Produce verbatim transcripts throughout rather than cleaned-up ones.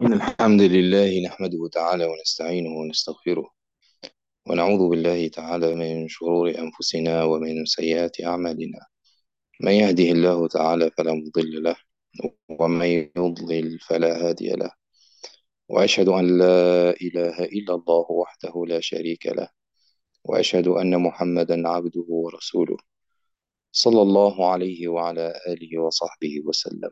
إن الحمد لله نحمده تعالى ونستعينه ونستغفره ونعوذ بالله تعالى من شرور أنفسنا ومن سيئات أعمالنا. من يهده الله تعالى فلا مضل له، ومن يضلل فلا هادي له. وأشهد أن لا إله إلا الله وحده لا شريك له، وأشهد أن محمدا عبده ورسوله صلى الله عليه وعلى آله وصحبه وسلم.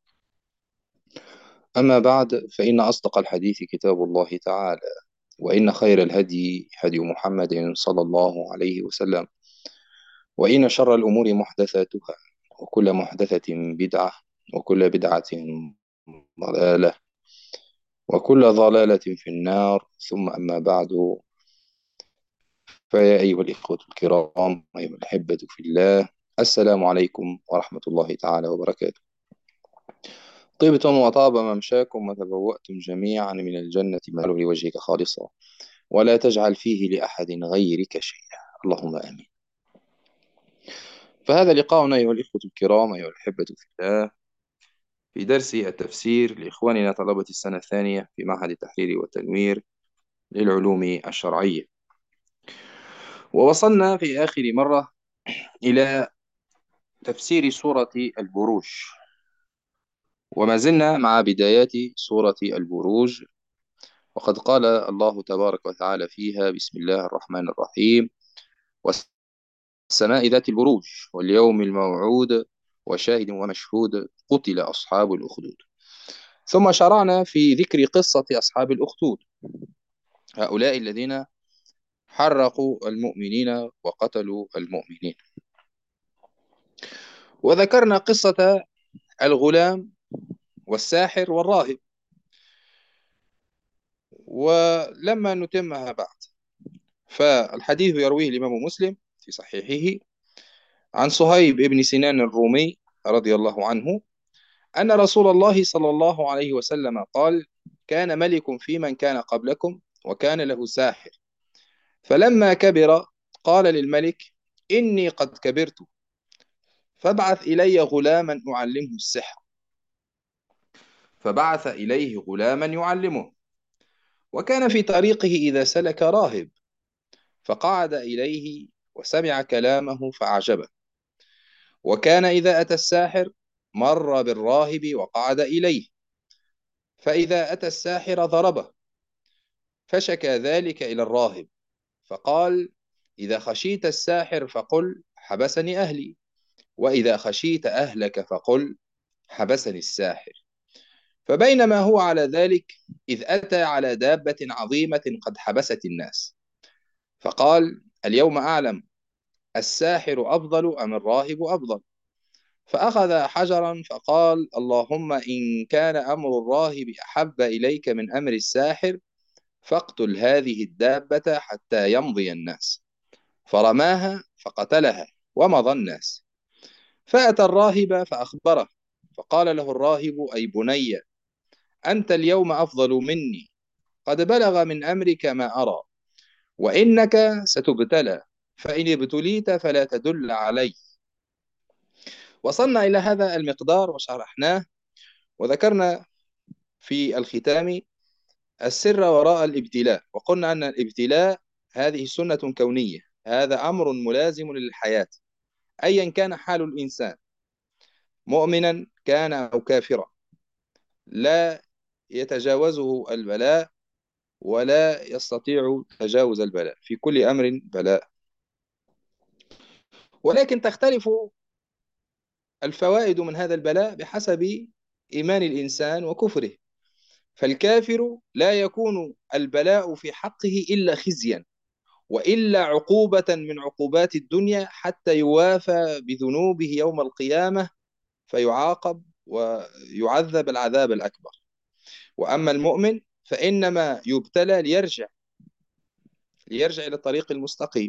أما بعد، فإن أصدق الحديث كتاب الله تعالى، وإن خير الهدي هدي محمد صلى الله عليه وسلم، وإن شر الأمور محدثاتها، وكل محدثة بدعة، وكل بدعة ضلالة، وكل ضلالة في النار. ثم أما بعد، فيا أيها الإخوة الكرام، أيها الأحبة في الله، السلام عليكم ورحمة الله تعالى وبركاته. طيبتم وطاب ممشاكم، وتبوأتم جميعا من الجنة مآل لوجهك خالصا، ولا تجعل فيه لأحد غيرك شيئا، اللهم آمين. فهذا لقاؤنا أيها الإخوة الكرام، أيها الأحبة في الله، في درس التفسير لإخواننا طلبة السنة الثانية في معهد التحرير والتنوير للعلوم الشرعية. ووصلنا في آخر مرة إلى تفسير سورة البروج، وما زلنا مع بدايات سورة البروج. وقد قال الله تبارك وتعالى فيها: بسم الله الرحمن الرحيم، والسماء ذات البروج واليوم الموعود وشاهد ومشهود قتل أصحاب الأخدود. ثم شرعنا في ذكر قصة أصحاب الأخدود، هؤلاء الذين حرقوا المؤمنين وقتلوا المؤمنين. وذكرنا قصة الغلام والساحر والراهب. ولما نتمها بعد، فالحديث يرويه الإمام مسلم في صحيحه عن صهيب بن سنان الرومي رضي الله عنه أن رسول الله صلى الله عليه وسلم قال: كان ملك في من كان قبلكم، وكان له ساحر، فلما كبر قال للملك: إني قد كبرت، فابعث إلي غلاما أعلمه السحر. فبعث إليه غلاما يعلمه، وكان في طريقه إذا سلك راهب، فقعد إليه وسمع كلامه فأعجبه. وكان إذا أتى الساحر مر بالراهب وقعد إليه، فإذا أتى الساحر ضربه، فشكى ذلك إلى الراهب، فقال: إذا خشيت الساحر فقل حبسني أهلي، وإذا خشيت أهلك فقل حبسني الساحر. فبينما هو على ذلك إذ أتى على دابة عظيمة قد حبست الناس، فقال: اليوم أعلم الساحر أفضل أم الراهب أفضل. فأخذ حجرا فقال: اللهم إن كان أمر الراهب أحب إليك من أمر الساحر، فاقتل هذه الدابة حتى يمضي الناس. فرماها فقتلها ومضى الناس. فأتى الراهب فأخبره، فقال له الراهب: أي بني، أنت اليوم أفضل مني، قد بلغ من أمرك ما أرى، وإنك ستبتلى، فإن ابتليت فلا تدل علي. وصلنا إلى هذا المقدار وشرحناه، وذكرنا في الختام السر وراء الابتلاء، وقلنا أن الابتلاء هذه سنة كونية، هذا أمر ملازم للحياة أيا كان حال الإنسان، مؤمنا كان أو كافرا، لا يتجاوزه البلاء ولا يستطيع تجاوز البلاء، في كل أمر بلاء. ولكن تختلف الفوائد من هذا البلاء بحسب إيمان الإنسان وكفره. فالكافر لا يكون البلاء في حقه إلا خزيا، وإلا عقوبة من عقوبات الدنيا، حتى يوافى بذنوبه يوم القيامة فيعاقب ويعذب العذاب الأكبر. وأما المؤمن فإنما يبتلى ليرجع ليرجع إلى الطريق المستقيم،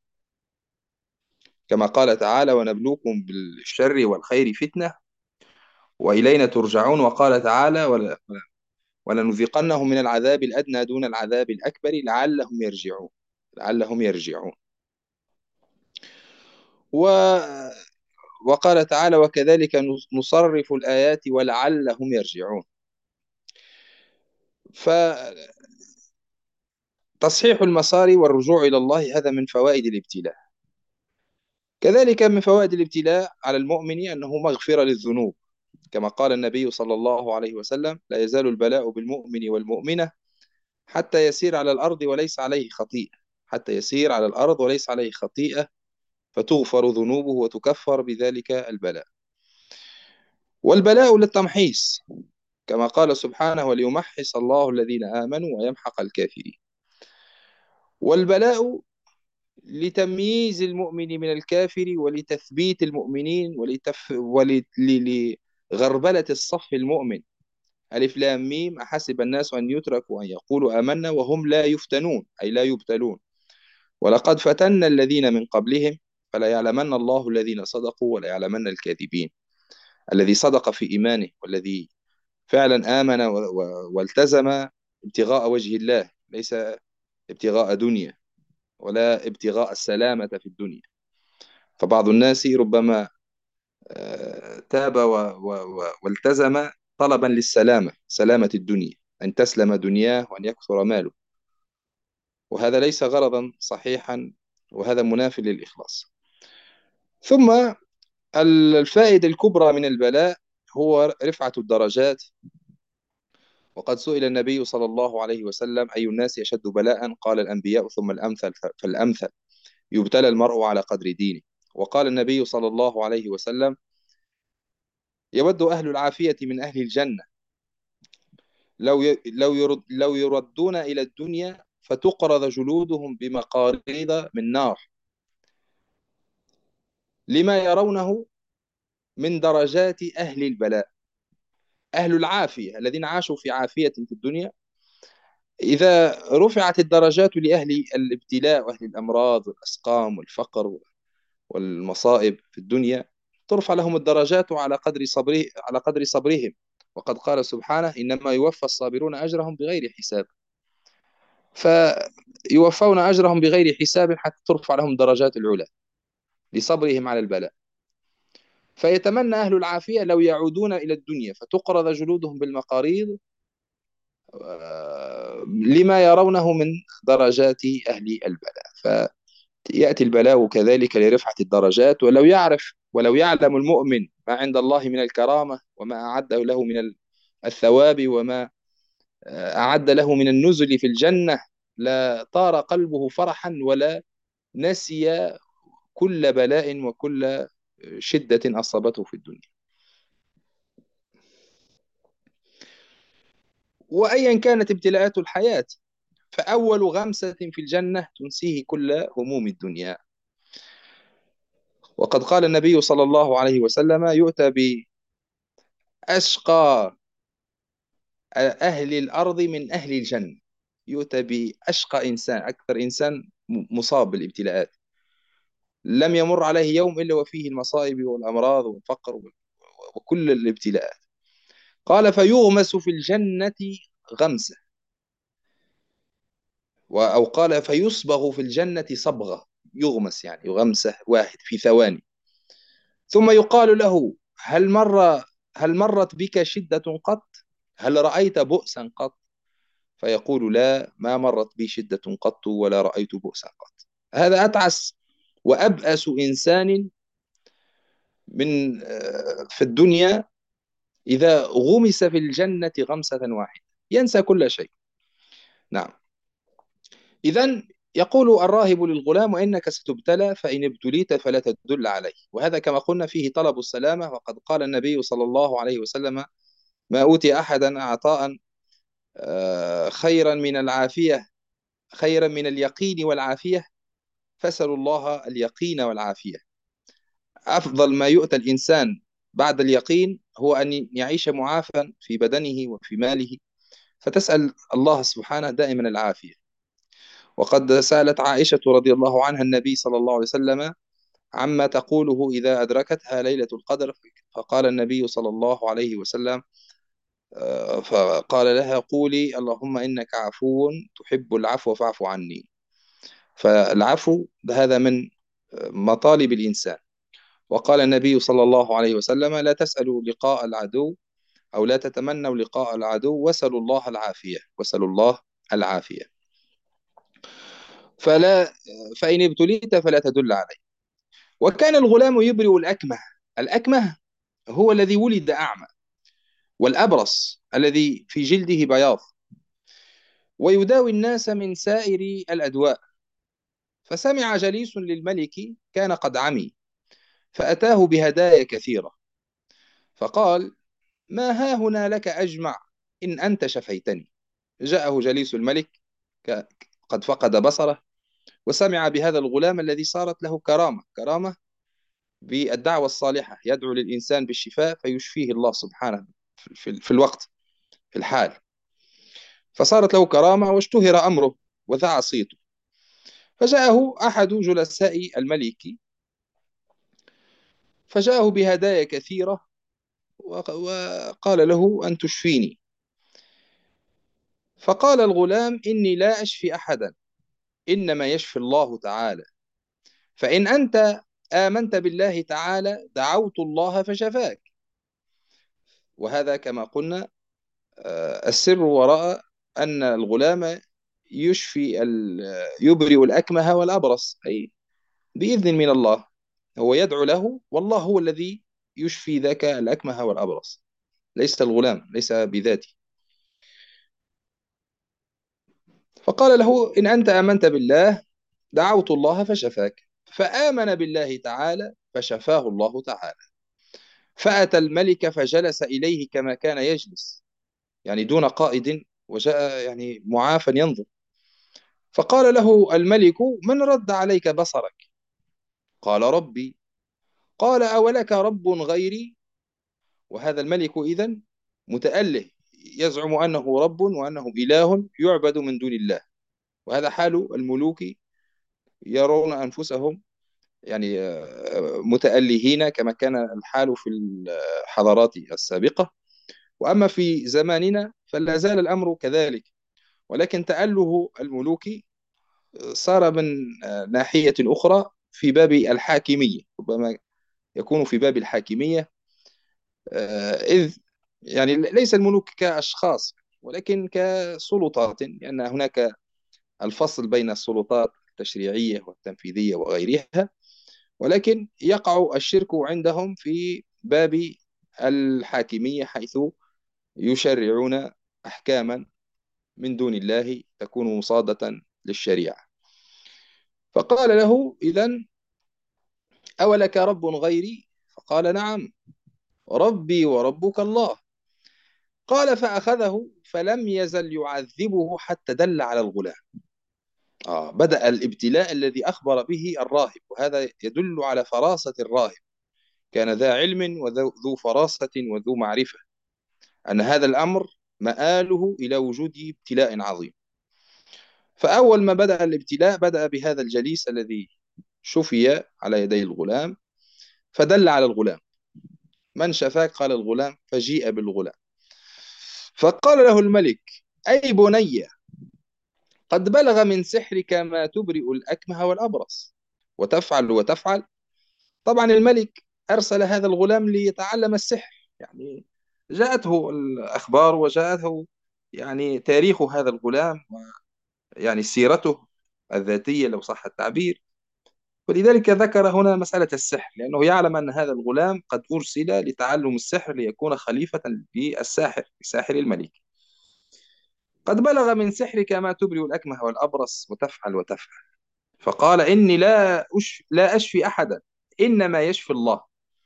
كما قال تعالى: ونبلوكم بالشر والخير فتنة وإلينا ترجعون. وقال تعالى: ولنذيقنهم من العذاب الأدنى دون العذاب الأكبر لعلهم يرجعون لعلهم يرجعون. و... وقال تعالى: وكذلك نصرف الآيات ولعلهم يرجعون. فتصحيح المسار والرجوع إلى الله هذا من فوائد الابتلاء. كذلك من فوائد الابتلاء على المؤمن أنه مغفرة للذنوب، كما قال النبي صلى الله عليه وسلم: لا يزال البلاء بالمؤمن والمؤمنة حتى يسير على الأرض وليس عليه خطيئة، حتى يسير على الأرض وليس عليه خطيئة، فتغفر ذنوبه وتكفر بذلك البلاء. والبلاء للتمحيص، كما قال سبحانه: وليمحص الله الذين آمنوا ويمحق الكافرين. والبلاء لتمييز المؤمن من الكافر، ولتثبيت المؤمنين، ولتف... ولغربلة الصف المؤمن. ألف لام ميم: أحسب الناس أن يتركوا أن يقولوا آمنا وهم لا يفتنون، أي لا يبتلون. ولقد فتنا الذين من قبلهم فلا يعلمن الله الذين صدقوا ولا يعلمن الكاذبين. الذي صدق في إيمانه، والذي فعلا آمن و- و- والتزم ابتغاء وجه الله، ليس ابتغاء دنيا ولا ابتغاء السلامة في الدنيا. فبعض الناس ربما آه، تاب و- و- و- والتزم طلبا للسلامة، سلامة الدنيا، أن تسلم دنياه وأن يكثر ماله، وهذا ليس غرضا صحيحا، وهذا مناف للإخلاص. ثم الفائدة الكبرى من البلاء هو رفعة الدرجات. وقد سئل النبي صلى الله عليه وسلم: أي الناس أشد بلاء؟ قال: الأنبياء ثم الأمثل فالأمثل، يبتلى المرء على قدر دينه. وقال النبي صلى الله عليه وسلم: يود أهل العافية من أهل الجنة لو ي- لو يرد لو يردون إلى الدنيا فتقرض جلودهم بمقاريض من نار، لما يرونه من درجات أهل البلاء. أهل العافية الذين عاشوا في عافية في الدنيا، إذا رفعت الدرجات لأهل الابتلاء وأهل الأمراض والأسقام والفقر والمصائب في الدنيا، ترفع لهم الدرجات على قدر صبره على قدر صبرهم. وقد قال سبحانه: إنما يوفى الصابرون أجرهم بغير حساب. فيوفون أجرهم بغير حساب حتى ترفع لهم درجات العلا لصبرهم على البلاء. فيتمنى أهل العافية لو يعودون إلى الدنيا فتقرض جلودهم بالمقاريض، آه، لما يرونه من درجات أهل البلاء. فيأتي البلاء كذلك لرفعة الدرجات. ولو يعرف ولو يعلم المؤمن ما عند الله من الكرامة، وما أعده له من الثواب، وما آه، أعد له من النزل في الجنة، لا طار قلبه فرحا، ولا نسي كل بلاء وكل شدة أصابته في الدنيا. وأيا كانت ابتلاءات الحياة، فأول غمسة في الجنة تنسيه كل هموم الدنيا. وقد قال النبي صلى الله عليه وسلم: يؤتى بأشقى أهل الأرض من أهل الجنة. يؤتى بأشقى إنسان، أكثر إنسان مصاب بالابتلاءات، لم يمر عليه يوم إلا وفيه المصائب والأمراض والفقر وكل الابتلاءات. قال: فيغمس في الجنة غمسة، أو قال: فيصبغ في الجنة صبغة. يغمس يعني غمسة واحد في ثواني. ثم يقال له: هل مر هل مرت بك شدة قط؟ هل رأيت بؤسا قط؟ فيقول: لا، ما مرت بي شدة قط ولا رأيت بؤسا قط. هذا أتعس وأبأس إنسان من آه، في الدنيا، إذا غمس في الجنة غمسة واحدة ينسى كل شيء. نعم. إذا يقول الراهب للغلام: وإنك ستبتلى، فإن ابتليت فلا تدل عليه. وهذا كما قلنا فيه طلب السلامة. وقد قال النبي صلى الله عليه وسلم: ما أوتي أحدا عطاء آه، خيرا من العافية خيرا من اليقين والعافية، فاسألوا الله اليقين والعافية. أفضل ما يؤتى الإنسان بعد اليقين هو أن يعيش معافى في بدنه وفي ماله، فتسأل الله سبحانه دائما العافية. وقد سألت عائشة رضي الله عنها النبي صلى الله عليه وسلم عما تقوله إذا أدركتها ليلة القدر، فقال النبي صلى الله عليه وسلم آه، فقال لها: قولي اللهم إنك عفو تحب العفو فاعف عني. فالعفو هذا من مطالب الإنسان. وقال النبي صلى الله عليه وسلم: لا تسألوا لقاء العدو، أو لا تتمنوا لقاء العدو، واسألوا الله العافية، واسألوا الله العافية. فلا فإن ابتليت فلا تدل عليه. وكان الغلام يبرئ الأكمه. الأكمه هو الذي ولد أعمى، والأبرص الذي في جلده بياض، ويداوي الناس من سائر الأدواء. فسمع جليس للملك كان قد عمي، فأتاه بهدايا كثيرة، فقال: ما ها هنا لك أجمع إن أنت شفيتني. جاءه جليس الملك قد فقد بصره، وسمع بهذا الغلام الذي صارت له كرامة كرامة بالدعوة الصالحة، يدعو للإنسان بالشفاء فيشفيه الله سبحانه في, في الوقت، في الحال. فصارت له كرامة واشتهر أمره وذاع صيته. فجاءه أحد جلساء الملك، فجاءه بهدايا كثيرة، وقال له: أن تشفيني. فقال الغلام: إني لا أشفي أحدا، إنما يشفي الله تعالى. فإن أنت آمنت بالله تعالى دعوت الله فشفاك. وهذا كما قلنا آه، السر وراء أن الغلام يشفي يبرئ الأكمه والأبرص، أي بإذن من الله. هو يدعو له، والله هو الذي يشفي ذاك الأكمه والأبرص، ليس الغلام، ليس بذاته. فقال له: إن أنت آمنت بالله دعوت الله فشفاك. فآمن بالله تعالى فشفاه الله تعالى. فأتى الملك فجلس إليه كما كان يجلس، يعني دون قائد، وجاء يعني معافى ينظر. فقال له الملك: من رد عليك بصرك؟ قال: ربي. قال: أولك رب غيري؟ وهذا الملك إذن متأله، يزعم أنه رب وأنه إله يعبد من دون الله. وهذا حال الملوك، يرون أنفسهم يعني آه، متألهين كما كان الحال في الحضارات السابقة. وأما في زماننا فلا زال الأمر كذلك، ولكن تأله الملوك صار من آه، ناحية أخرى في باب الحاكمية، ربما يكون في باب الحاكمية، آه، إذ يعني ليس الملوك كأشخاص ولكن كسلطات، لأن هناك الفصل بين السلطات التشريعية والتنفيذية وغيرها. ولكن يقع الشرك عندهم في باب الحاكمية، حيث يشرعون أحكاما من دون الله تكون مصادة للشريعة. فقال له: إذن أولك رب غيري؟ فقال: نعم، ربي وربك الله. قال: فأخذه فلم يزل يعذبه حتى دل على الغلام. آه بدأ الابتلاء الذي أخبر به الراهب، وهذا يدل على فراسة الراهب. كان ذا علم وذو فراسة وذو معرفة أن هذا الأمر مآله إلى وجود ابتلاء عظيم. فأول ما بدأ الابتلاء بدأ بهذا الجليس الذي شفي على يدي الغلام، فدل على الغلام. من شفاك؟ قال الغلام. فجيء بالغلام، فقال له الملك: أي بني، قد بلغ من سحرك ما تبرئ الأكمه والأبرص وتفعل وتفعل. طبعا الملك أرسل هذا الغلام ليتعلم السحر، يعني جاءته الأخبار وجاءته يعني تاريخ هذا الغلام، يعني سيرته الذاتية لو صح التعبير. ولذلك ذكر هنا مسألة السحر، لأنه يعلم أن هذا الغلام قد أرسل لتعلم السحر ليكون خليفة للساحر، لساحر الملك. قد بلغ من سحرك ما تبرئ الأكمه والأبرص وتفعل وتفعل. فقال: إني لا أش... لا أشفي أحدا، إنما يشفي الله.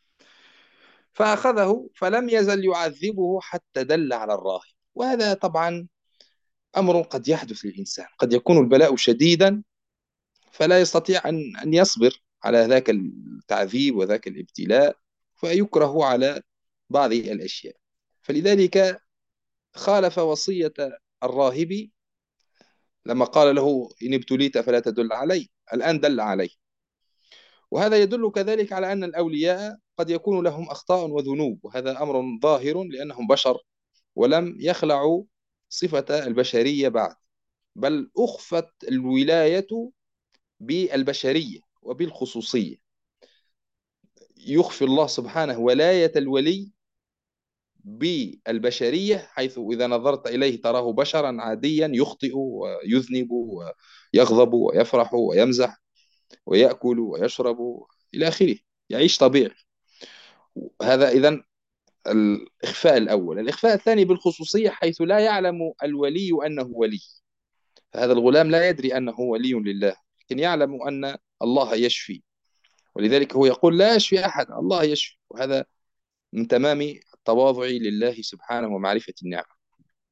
فأخذه فلم يزل يعذبه حتى دل على الراهب. وهذا طبعا أمر قد يحدث للإنسان، قد يكون البلاء شديدا فلا يستطيع أن أن يصبر على ذاك التعذيب وذاك الابتلاء، فيكره على بعض الأشياء. فلذلك خالف وصية الراهب لما قال له: إن ابتليت فلا تدل علي. الآن دل عليه. وهذا يدل كذلك على أن الأولياء قد يكون لهم أخطاء وذنوب، وهذا أمر ظاهر لأنهم بشر ولم يخلعوا صفة البشرية بعد، بل أخفت الولاية بالبشرية وبالخصوصية. يخفي الله سبحانه ولاية الولي بالبشرية، حيث إذا نظرت إليه تراه بشرا عاديا يخطئ ويذنب ويغضب ويفرح ويمزح ويأكل ويشرب إلى آخره، يعيش طبيعي. هذا إذن الإخفاء الأول. الإخفاء الثاني بالخصوصية، حيث لا يعلم الولي أنه ولي. فهذا الغلام لا يدري أنه ولي لله، لكن يعلم أن الله يشفي، ولذلك هو يقول لا يشفي أحد، الله يشفي. وهذا من تمام التواضع لله سبحانه ومعرفة النعمة.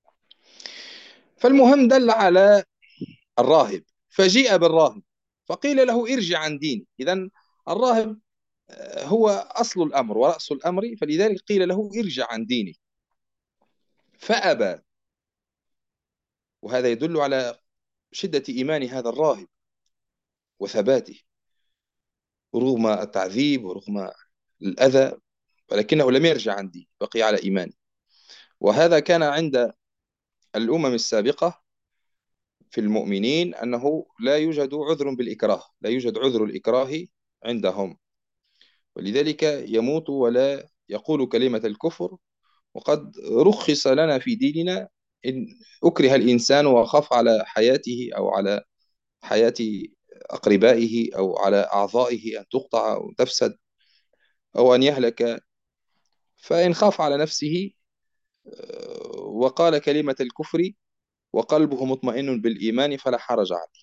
فالمهم دل على الراهب، فجيء بالراهب فقيل له ارجع عن ديني. إذن الراهب هو أصل الأمر ورأس الأمر، فلذلك قيل له ارجع عن ديني فأبى. وهذا يدل على شدة إيمان هذا الراهب وثباته رغم التعذيب ورغم الأذى، ولكنه لم يرجع عن دينه، بقي على إيمانه. وهذا كان عند الأمم السابقة في المؤمنين، أنه لا يوجد عذر بالإكراه، لا يوجد عذر الإكراه عندهم، ولذلك يموت ولا يقول كلمة الكفر. وقد رخص لنا في ديننا إن أكره الإنسان وخاف على حياته أو على حياة أقربائه أو على أعضائه أن تقطع أو تفسد أو أن يهلك، فإن خاف على نفسه آه، وقال كلمة الكفر وقلبه مطمئن بالإيمان فلا حرج عليه.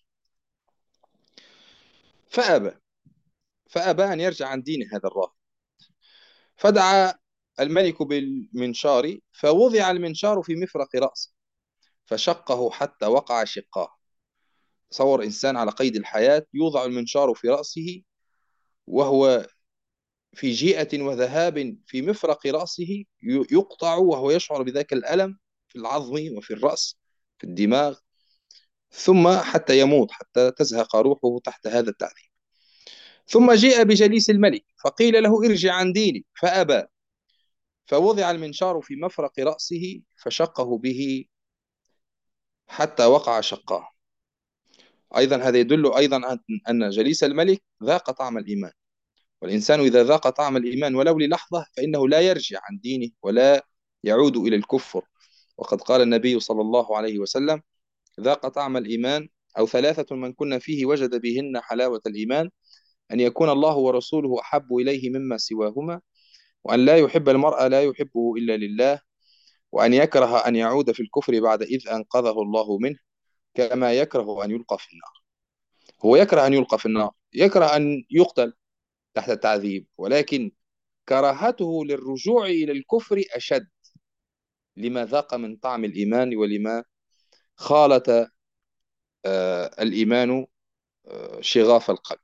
فأبى فأبى أن يرجع عن دين هذا الراهب. فدعا الملك بالمنشار، فوضع المنشار في مفرق رأسه فشقه حتى وقع شقاه. تصور إنسان على قيد الحياة يوضع المنشار في رأسه وهو في جيئة وذهاب في مفرق رأسه، يقطع وهو يشعر بذاك الألم في العظم وفي الرأس في الدماغ، ثم حتى يموت، حتى تزهق روحه تحت هذا التعذيب. ثم جيء بجليس الملك فقيل له ارجع عن ديني فأبى، فوضع المنشار في مفرق رأسه فشقه به حتى وقع شقاه. أيضا هذا يدل أيضا أن جليس الملك ذاق طعم الإيمان، والإنسان إذا ذاق طعم الإيمان ولو للحظة فإنه لا يرجع عن دينه ولا يعود إلى الكفر. وقد قال النبي صلى الله عليه وسلم ذاق طعم الإيمان أو ثلاثة من كنا فيه وجد بهن حلاوة الإيمان: أن يكون الله ورسوله أحب إليه مما سواهما، وأن لا يحب المرء لا يحبه إلا لله، وأن يكره أن يعود في الكفر بعد إذ أنقذه الله منه، كما يكره أن يلقى في النار. هو يكره أن يلقى في النار، يكره أن يقتل تحت التعذيب، ولكن كراهته للرجوع إلى الكفر أشد، لما ذاق من طعم الإيمان ولما خالط آه، الإيمان آه، شغاف القلب.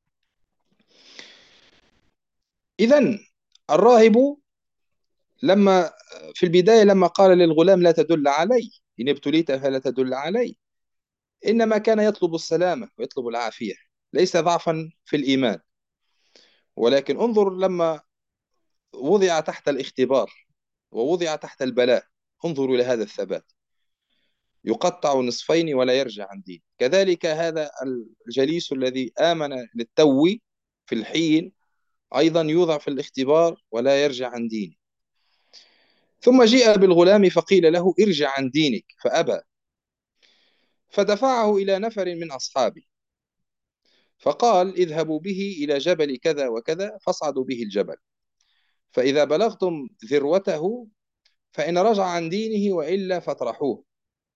إذن الراهب لما في البداية لما قال للغلام لا تدل علي، إن ابتليت فلا تدل علي، إنما كان يطلب السلامة ويطلب العافية، ليس ضعفا في الإيمان. ولكن انظر لما وضع تحت الاختبار ووضع تحت البلاء، انظروا لهذا الثبات، يقطع نصفين ولا يرجع عن دين. كذلك هذا الجليس الذي آمن للتو في الحين أيضا يوضع في الاختبار ولا يرجع عن دينه. ثم جيء بالغلام فقيل له ارجع عن دينك فأبى، فدفعه إلى نفر من أصحابه فقال اذهبوا به إلى جبل كذا وكذا فاصعدوا به الجبل، فإذا بلغتم ذروته فإن رجع عن دينه وإلا فاطرحوه.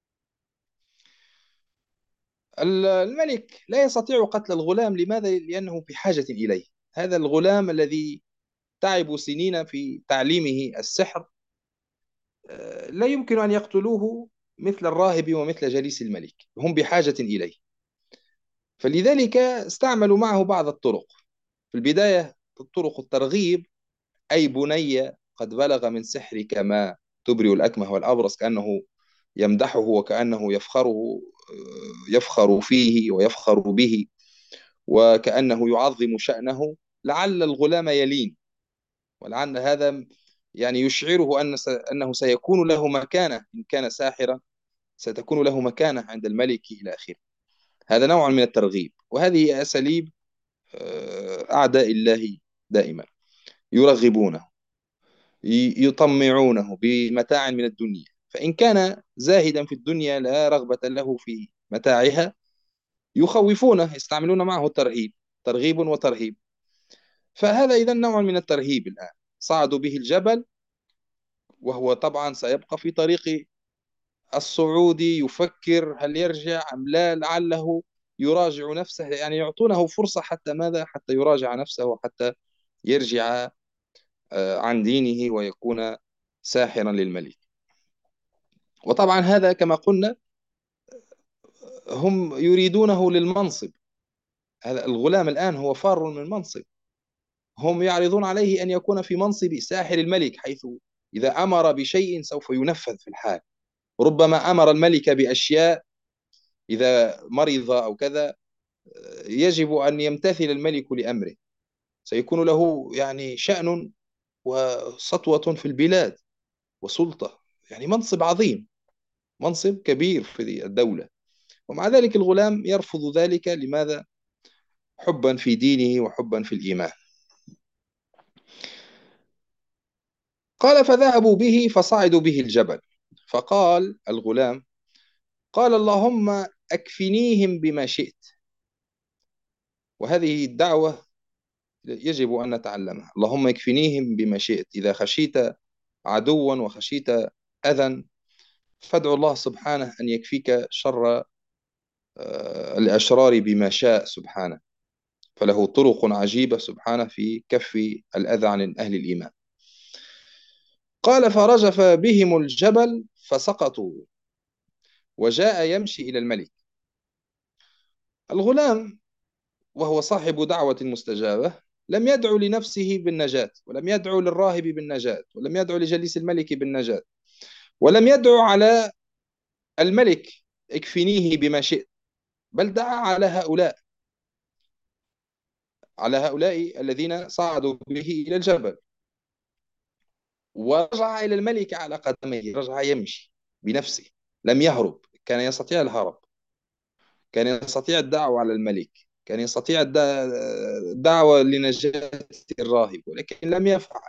الملك لا يستطيع قتل الغلام، لماذا؟ لأنه بحاجة إليه. هذا الغلام الذي تعبوا سنين في تعليمه السحر آه، لا يمكن أن يقتلوه مثل الراهب ومثل جليس الملك، هم بحاجة إليه. فلذلك استعملوا معه بعض الطرق. في البداية طرق الترغيب، أي بني قد بلغ من سحرك ما تبرئ الأكمه والأبرص، كأنه يمدحه وكأنه يفخره يفخر فيه ويفخر به وكأنه يعظم شأنه، لعل الغلام يلين، ولعل هذا يعني يشعره أن أنه سيكون له مكانة، إن كان ساحرا ستكون له مكانة عند الملك إلى آخره. هذا نوع من الترغيب، وهذه أساليب آه، أعداء الله دائما يرغبونه. يطمعونه بمتاع من الدنيا، فإن كان زاهدا في الدنيا لا رغبة له في متاعها يخوفونه، يستعملون معه الترهيب، ترغيب وترهيب. فهذا إذا نوع من الترهيب. الآن صعدوا به الجبل، وهو طبعا سيبقى في طريق الصعود يفكر هل يرجع أم لا، لعله يراجع نفسه، يعني يعطونه فرصة حتى ماذا، حتى يراجع نفسه وحتى يرجع آه، عن دينه ويكون ساحرا للملك. وطبعا هذا كما قلنا هم يريدونه للمنصب. هذا الغلام الآن هو فار من منصب، هم يعرضون عليه أن يكون في منصب ساحر الملك، حيث إذا أمر بشيء سوف ينفذ في الحال. ربما أمر الملك بأشياء إذا مرض أو كذا يجب أن يمتثل الملك لأمره، سيكون له يعني شأن وسطوة في البلاد وسلطة، يعني منصب عظيم، منصب كبير في الدولة. ومع ذلك الغلام يرفض ذلك. لماذا؟ حبا في دينه وحبا في الإيمان. قال فذهبوا به فصعدوا به الجبل. فقال الغلام، قال اللهم أكفنيهم بما شئت. وهذه الدعوة يجب أن نتعلمها. اللهم اكفنيهم بما شئت. إذا خشيت عدوا وخشيت أذى فادعو الله سبحانه أن يكفيك شر آه، الأشرار بما شاء سبحانه، فله طرق عجيبة سبحانه في كف الأذى عن أهل الإيمان. قال فرجف بهم الجبل فسقطوا وجاء يمشي إلى الملك. الغلام وهو صاحب دعوة مستجابة لم يدعو لنفسه بالنجاة، ولم يدعو للراهب بالنجاة، ولم يدعو لجليس الملك بالنجاة، ولم يدعو على الملك اكفنيه بما شئت، بل دعا على هؤلاء، على هؤلاء الذين صعدوا به إلى الجبل. ورجع إلى الملك على قدميه، رجع يمشي بنفسه، لم يهرب. كان يستطيع الهرب، كان يستطيع الدعوة على الملك، كان يستطيع الدعوة لنجاة الراهب، ولكن لم يفعل.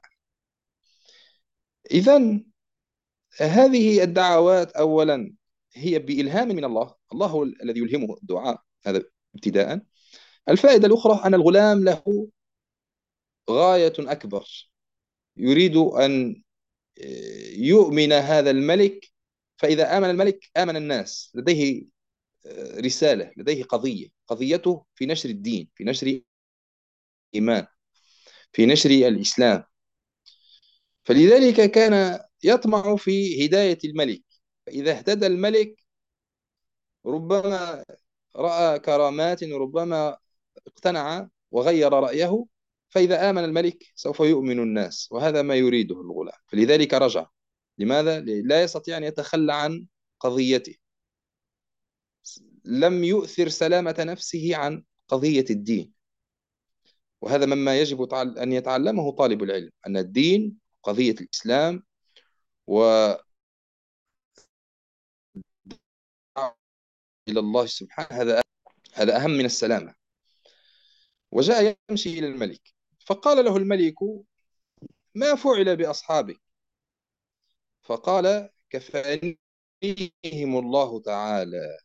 إذن هذه الدعوات أولا هي بإلهام من الله، الله هو الذي يلهمه الدعاء، هذا ابتداء. الفائدة الأخرى أن الغلام له غاية أكبر، يريد أن يؤمن هذا الملك، فإذا آمن الملك آمن الناس. لديه رسالة، لديه قضية، قضيته في نشر الدين، في نشر الإيمان، في نشر الإسلام. فلذلك كان يطمع في هداية الملك، فإذا اهتدى الملك ربما رأى كرامات، ربما اقتنع وغير رأيه، فإذا آمن الملك سوف يؤمن الناس، وهذا ما يريده الغلام. فلذلك رجع. لماذا؟ لا يستطيع أن يتخلى عن قضيته، لم يؤثر سلامة نفسه عن قضية الدين. وهذا مما يجب أن يتعلمه طالب العلم، أن الدين، قضية الإسلام ودعوة إلى الله سبحانه، هذا هذا أهم من السلامة. وجاء يمشي إلى الملك، فقال له الملك ما فعل بأصحابه؟ فقال كفانيهم الله تعالى.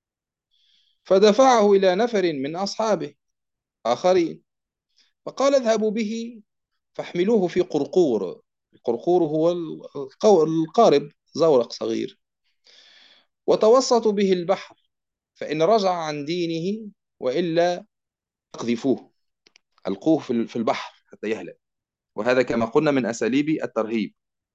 فدفعه إلى نفر من أصحابه آخرين، فقال اذهبوا به فاحملوه في قرقور. القرقور هو القارب، زورق صغير، وتوسطوا به البحر، فإن رجع عن دينه وإلا اقذفوه، ألقوه في البحر حتى يهلك. وهذا كما قلنا من أساليب الترهيب،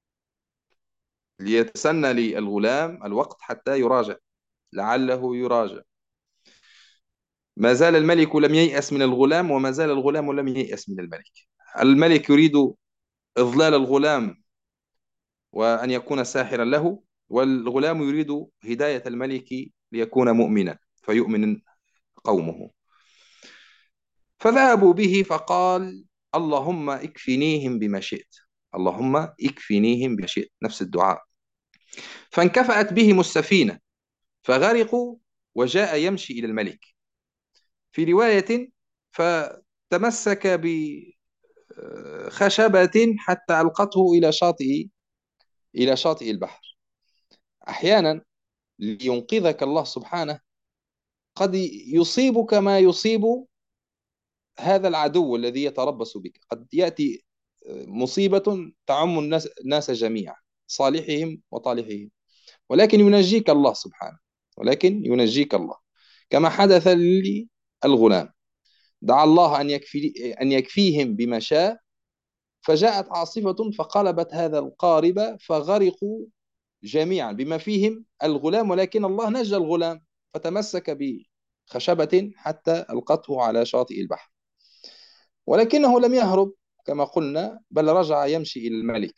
ليتسنى للغلام الوقت حتى يراجع، لعله يراجع. ما زال الملك لم ييأس من الغلام، وما زال الغلام لم ييأس من الملك. الملك يريد إضلال الغلام وأن يكون ساحرا له، والغلام يريد هداية الملك ليكون مؤمنا فيؤمن قومه. فذهبوا به فقال اللهم اكفنيهم بما شئت، اللهم اكفنيهم بما شئت، نفس الدعاء. فانكفأت بهم السفينة فغرقوا، وجاء يمشي إلى الملك. في رواية فتمسك خشبة حتى ألقته إلى شاطئ إلى شاطئ البحر. أحيانا لينقذك الله سبحانه قد يصيبك ما يصيب هذا العدو الذي يتربص بك. قد يأتي مصيبة تعم الناس, الناس جميعا، صالحهم وطالحهم، ولكن ينجيك الله سبحانه، ولكن ينجيك الله، كما حدث للغلام. دعا الله أن يكفي أن يكفيهم بما شاء، فجاءت عاصفة فقلبت هذا القارب فغرقوا جميعا بما فيهم الغلام، ولكن الله نجى الغلام فتمسك بخشبة حتى ألقته على شاطئ البحر. ولكنه لم يهرب كما قلنا، بل رجع يمشي إلى الملك.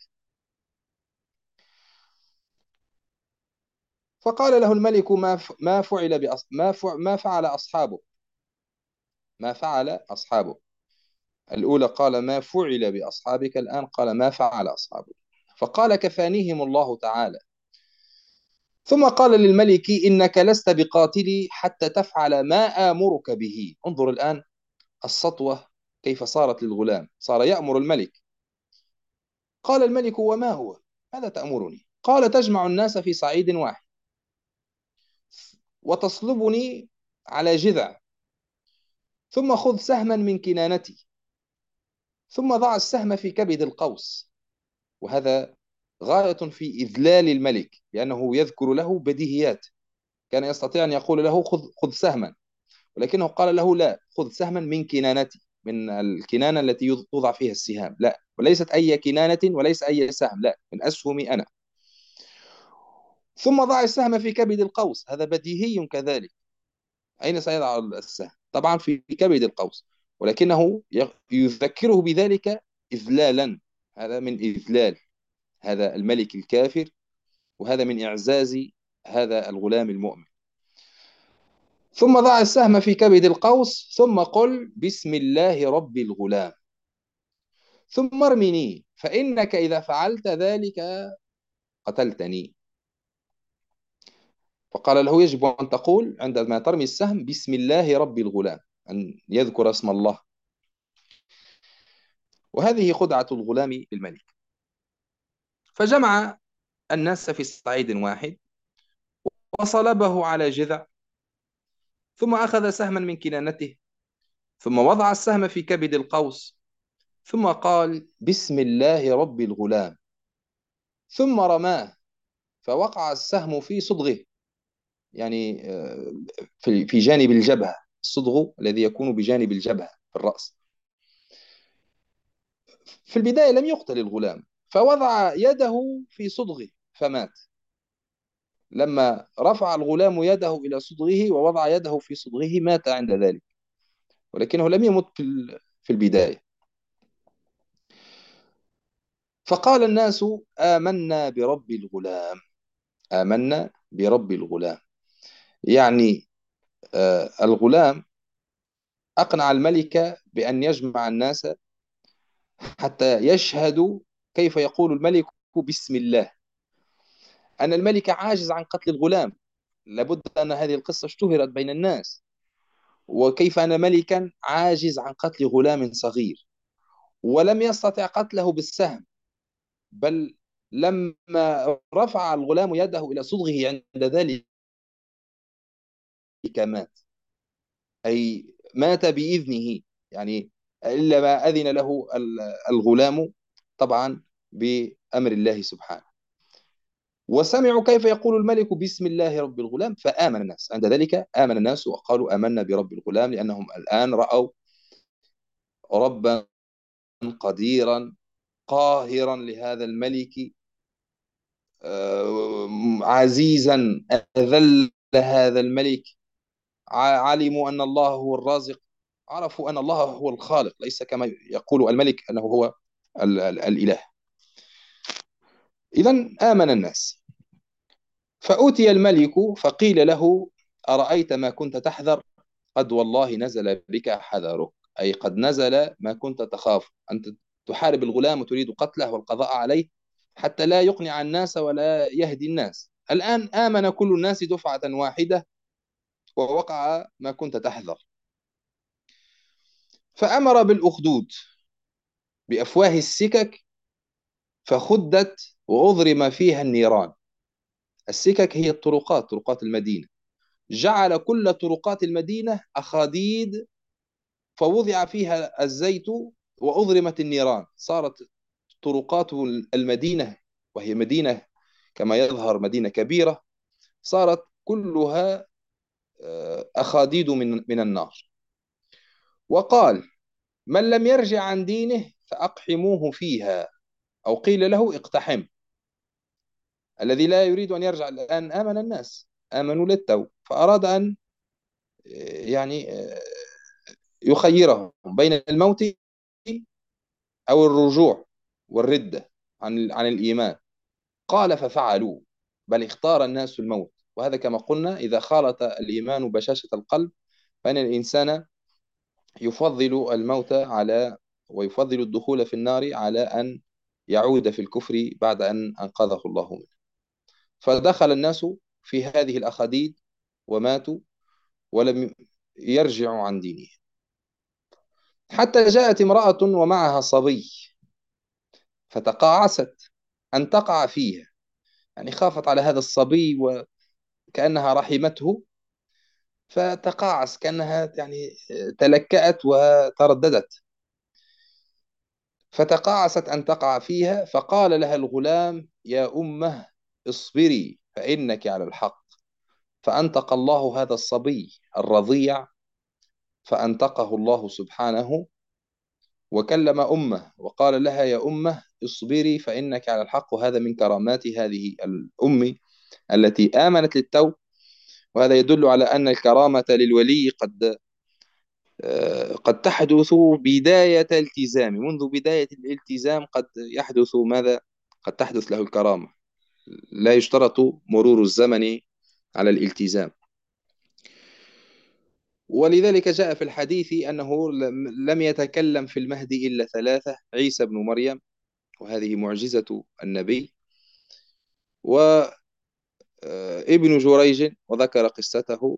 فقال له الملك: ما ما فعل بأص... ما, ف... ما فعل أصحابه ما فعل أصحابه الأولى قال: ما فعل بأصحابك، الآن قال: ما فعل أصحابك. فقال: كفانيهم الله تعالى. ثم قال للملك: إنك لست بقاتلي حتى تفعل ما آمرك به. انظر الآن السطوة كيف صارت للغلام، صار يأمر الملك. قال الملك: وما هو؟ ماذا تأمرني؟ قال: تجمع الناس في صعيد واحد، وتصلبني على جذع، ثم خذ سهما من كنانتي، ثم ضع السهم في كبد القوس. وهذا غاية في إذلال الملك، لأنه يذكر له بديهيات. كان يستطيع أن يقول له: خذ خذ سهما، ولكنه قال له: لا، خذ سهما من كنانتي، من الكنانة التي توضع فيها السهام، لا، وليست أي كنانة وليس أي سهم، لا، من أسهمي أنا. ثم ضع السهم في كبد القوس، هذا بديهي كذلك. أين سيضع السهم؟ طبعا في كبد القوس، ولكنه يذكره بذلك إذلالا. هذا من إذلال هذا الملك الكافر، وهذا من إعزاز هذا الغلام المؤمن. ثم ضع السهم في كبد القوس، ثم قل: بسم الله رب الغلام، ثم ارمني، فإنك إذا فعلت ذلك قتلتني. فقال له: يجب أن تقول عندما ترمي السهم: بسم الله رب الغلام، أن يذكر اسم الله. وهذه خدعة الغلام للملك. فجمع الناس في صعيد واحد، وصلبه على جذع، ثم أخذ سهما من كنانته، ثم وضع السهم في كبد القوس، ثم قال: بسم الله رب الغلام، ثم رماه، فوقع السهم في صدغه، يعني آه، في في جانب الجبهة، الصدغ الذي يكون بجانب الجبهة في الرأس. في البداية لم يقتل الغلام، فوضع يده في صدغه فمات. لما رفع الغلام يده إلى صدغه ووضع يده في صدغه مات عند ذلك، ولكنه لم يمت في في البداية. فقال الناس: آمنا برب الغلام، آمنا برب الغلام. يعني آه الغلام أقنع الملك بأن يجمع الناس حتى يشهدوا كيف يقول الملك بسم الله. أن الملك عاجز عن قتل الغلام، لابد أن هذه القصة اشتهرت بين الناس، وكيف أن ملكا عاجز عن قتل غلام صغير ولم يستطع قتله بالسهم، بل لما رفع الغلام يده إلى صدغه عند ذلك مات، أي مات بإذنه، يعني إلا ما أذن له الغلام، طبعا بأمر الله سبحانه. وسمعوا كيف يقول الملك بسم الله رب الغلام، فآمن الناس. عند ذلك آمن الناس وقالوا: آمنا برب الغلام، لأنهم الآن رأوا ربا قديرا قاهرا لهذا الملك، آه، عزيزا أذل هذا الملك. علموا أن الله هو الرازق، عرفوا أن الله هو الخالق، ليس كما يقول الملك أنه هو ال ال الإله. إذن آمن الناس. فأتي الملك فقيل له: أرأيت ما كنت تحذر؟ قد والله نزل بك حذرك، أي قد نزل ما كنت تخاف. أنت تحارب الغلام وتريد قتله والقضاء عليه حتى لا يقنع الناس ولا يهدي الناس. الآن آمن كل الناس دفعة واحدة، ووقع ما كنت تحذر. فأمر بالأخدود، بأفواه السكك فخدت وأضرم فيها النيران. السكك هي الطرقات، طرقات المدينة. جعل كل طرقات المدينة أخاديد، فوضع فيها الزيت وأضرمت النيران. صارت طرقات المدينة، وهي مدينة كما يظهر مدينة كبيرة، صارت كلها آه، أخاديد من من النار. وقال: من لم يرجع عن دينه فأقحموه فيها، أو قيل له اقتحم. الذي لا يريد أن يرجع الآن، آمن الناس، آمنوا للتو، فأراد أن آه، يعني آه، يخيرهم بين الموت أو الرجوع والردة عن عن الإيمان. قال: ففعلوا، بل اختار الناس الموت. وهذا كما قلنا إذا خالط الإيمان بشاشة القلب، فإن الإنسان يفضل الموت على، ويفضل الدخول في النار على أن يعود في الكفر بعد أن أنقذه الله منه. فدخل الناس في هذه الأخاديد وماتوا ولم يرجعوا عن دينه، حتى جاءت امرأة ومعها صبي فتقاعست أن تقع فيها، يعني خافت على هذا الصبي وكأنها رحمته، فتقاعس كأنها يعني تلكأت وترددت، فتقاعست أن تقع فيها. فقال لها الغلام: يا أمه اصبري فإنك على الحق. فأنطق الله هذا الصبي الرضيع، فأنطقه الله سبحانه وكلم أمه وقال لها: يا أمه اصبري فإنك على الحق. وهذا من كرامات هذه الأم التي آمنت للتو. وهذا يدل على أن الكرامة للولي قد آه، قد تحدث بداية التزام، منذ بداية الالتزام قد يحدث ماذا؟ قد تحدث له الكرامة. لا يشترط مرور الزمن على الالتزام. ولذلك جاء في الحديث أنه لم يتكلم في المهد إلا ثلاثة: عيسى بن مريم، وهذه معجزة النبي، وابن جريج وذكر قصته،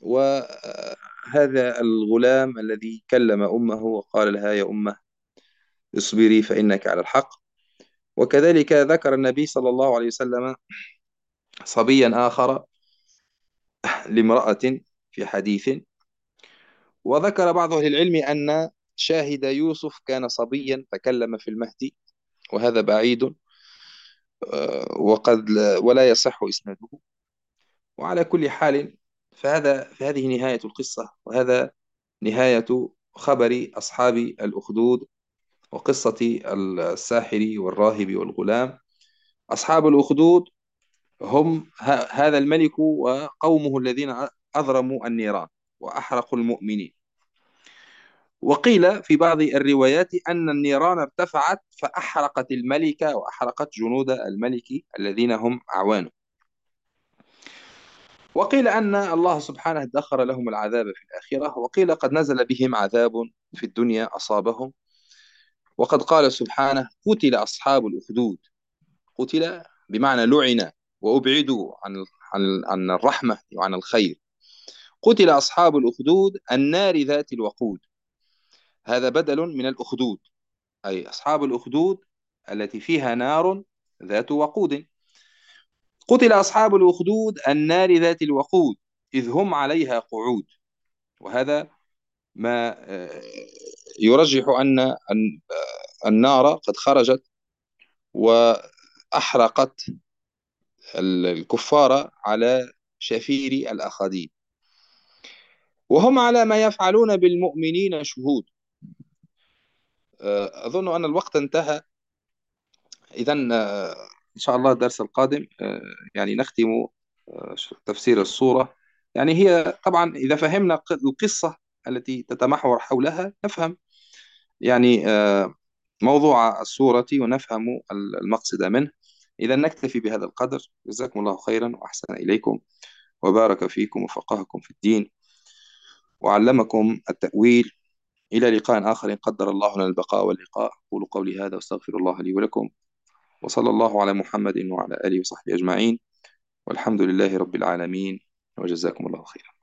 وهذا الغلام الذي كلم أمه وقال لها: يا أمه اصبري فإنك على الحق. وكذلك ذكر النبي صلى الله عليه وسلم صبيا آخر لامرأة في حديث. وذكر بعض أهل العلم أن شاهد يوسف كان صبيا تكلم في المهدي، وهذا بعيد آه، وقد لا ولا يصح إسناده. وعلى كل حال، فهذا فهذه نهاية القصة، وهذا نهاية خبر أصحاب الأخدود وقصة الساحر والراهب والغلام. أصحاب الأخدود هم ه- هذا الملك وقومه الذين أضرموا النيران وأحرقوا المؤمنين. وقيل في بعض الروايات أن النيران ارتفعت فأحرقت الملك وأحرقت جنود الملك الذين هم أعوانه. وقيل أن الله سبحانه ادخر لهم العذاب في الآخرة، وقيل قد نزل بهم عذاب في الدنيا أصابهم. وقد قال سبحانه: قتل أصحاب الأخدود. قتل بمعنى لعن وأبعدوا عن عن عن الرحمة وعن الخير. قتل أصحاب الأخدود النار ذات الوقود. هذا بدل من الأخدود، أي أصحاب الأخدود التي فيها نار ذات وقود. قتل أصحاب الأخدود النار ذات الوقود إذ هم عليها قعود. وهذا ما آه، يرجح أن أن- النار قد خرجت وأحرقت الكفار على شفير الأخاديد، وهم على ما يفعلون بالمؤمنين شهود. آه، أظن أن الوقت انتهى. إذا إن شاء الله الدرس القادم آه، يعني نختم آه، تفسير السورة. يعني هي طبعا إذا فهمنا ق- القصة التي تتمحور حولها نفهم يعني آه، موضوع السورة ونفهم المقصد منه. إذا نكتفي بهذا القدر. جزاكم الله خيرا وأحسن إليكم وبارك فيكم وفقهكم في الدين وعلمكم التأويل. إلى لقاء آخر قدر الله لنا البقاء واللقاء. أقول قولي هذا واستغفر الله لي ولكم، وصلى الله على محمد وعلى آله وصحبه أجمعين، والحمد لله رب العالمين، وجزاكم الله خيرا.